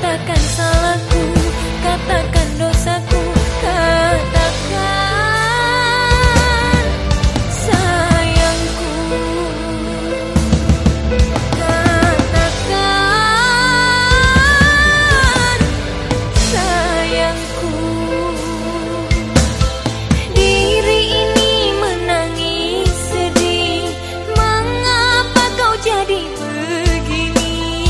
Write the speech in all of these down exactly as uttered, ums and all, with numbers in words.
katakan salahku, katakan dosaku, katakan sayangku, katakan sayangku. Diri ini menangis sedih, mengapa kau jadi begini?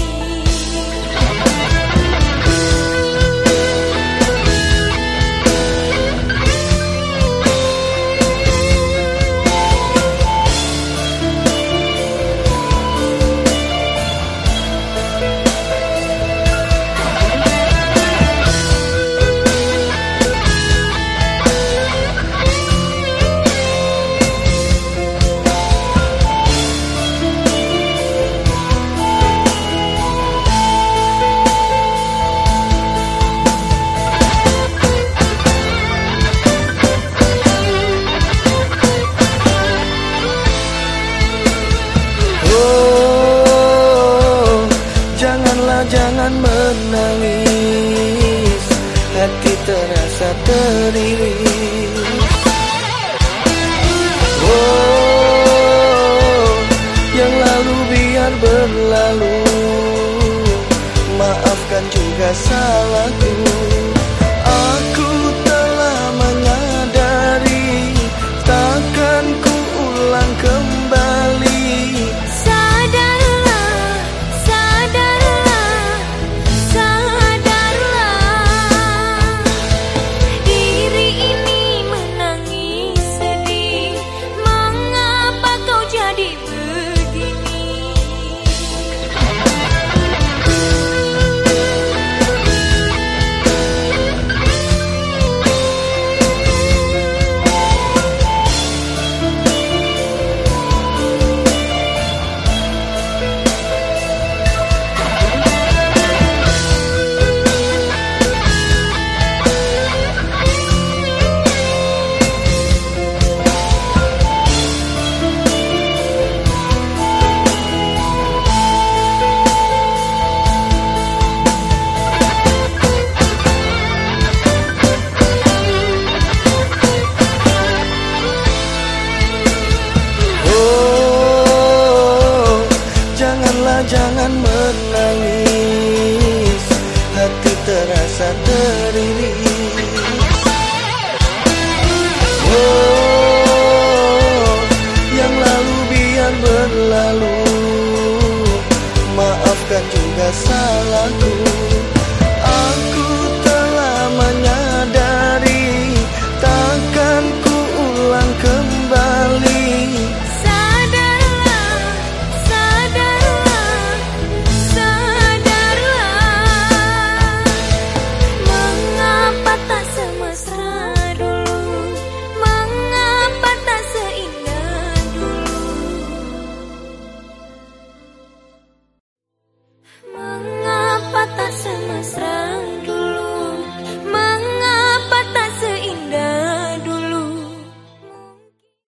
Jangan menangis, hati terasa teriris. Oh, yang lalu biar berlalu, maafkan juga salahku. Aku telah menyadari, takkan ku ulang kembali. Jangan menangis, hati terasa teriris. Oh, yang lalu biar berlalu, maafkan juga salahku.